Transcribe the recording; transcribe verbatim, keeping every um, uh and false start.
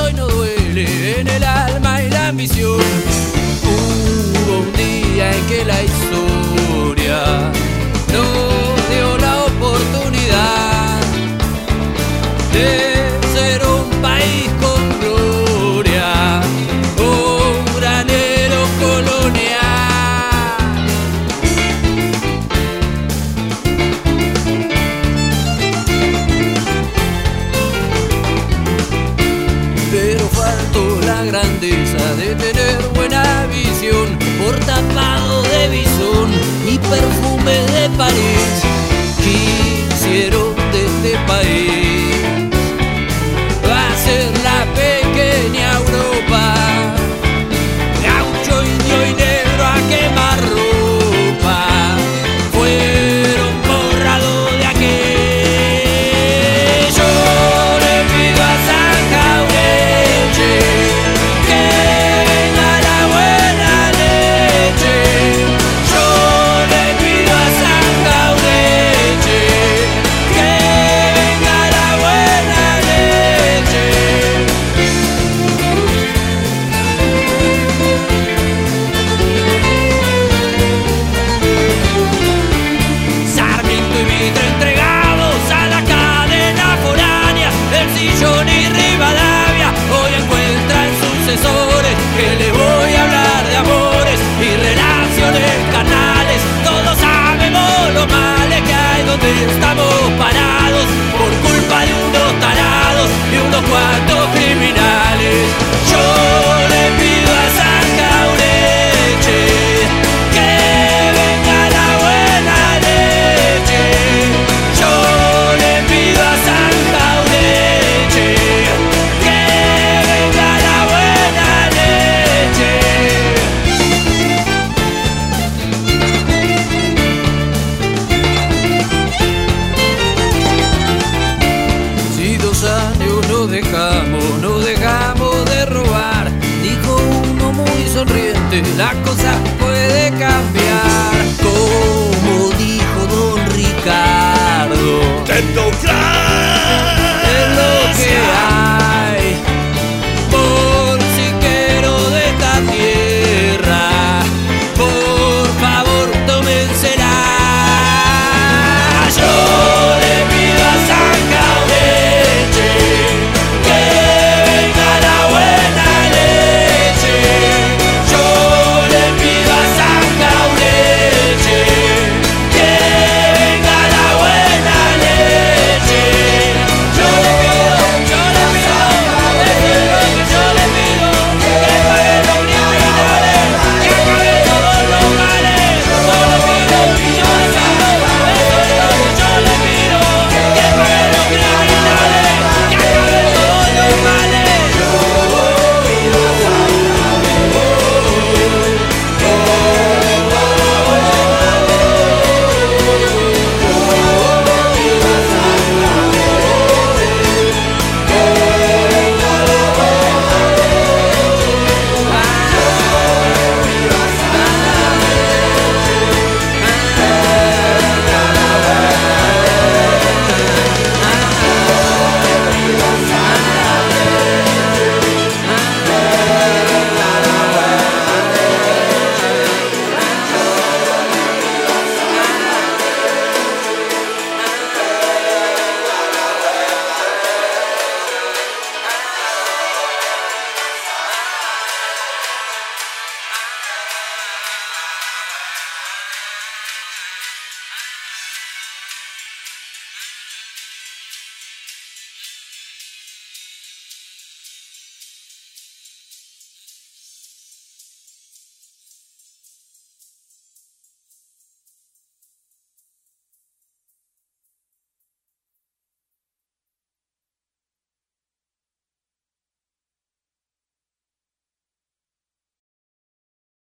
hoy no duele en el alma y la ambición. Hubo un día en que la historia nos dio la oportunidad de ser un país con gloria, un granero colonial. Pero faltó la grandeza de tener buena visión, por tapado de bisón y perfume de París. Quisieron de este país va a ser la pequeña Europa, gaucho, indio y negro a quemar ropa, fueron borrados de aquello. Le pido a San Jaureche que venga la buena leche. Yo le pido a San Jaureche que venga la buena leche. Sarmiento y Mitre entregados a la cadena foránea, el Sillón y Rivadavia hoy encuentran sucesores que les voy a hablar de amores y relaciones carnales. Todos sabemos los males que hay donde estamos parados por culpa de unos tarados y unos cuantos criminales. Yo le pido a San Jaureche que venga la buena leche. Yo le pido a San Jaureche que venga la buena leche. Si dos años nos dejamos, nos dejamos de robar, dijo uno muy sonriente, la cosa puede cambiar.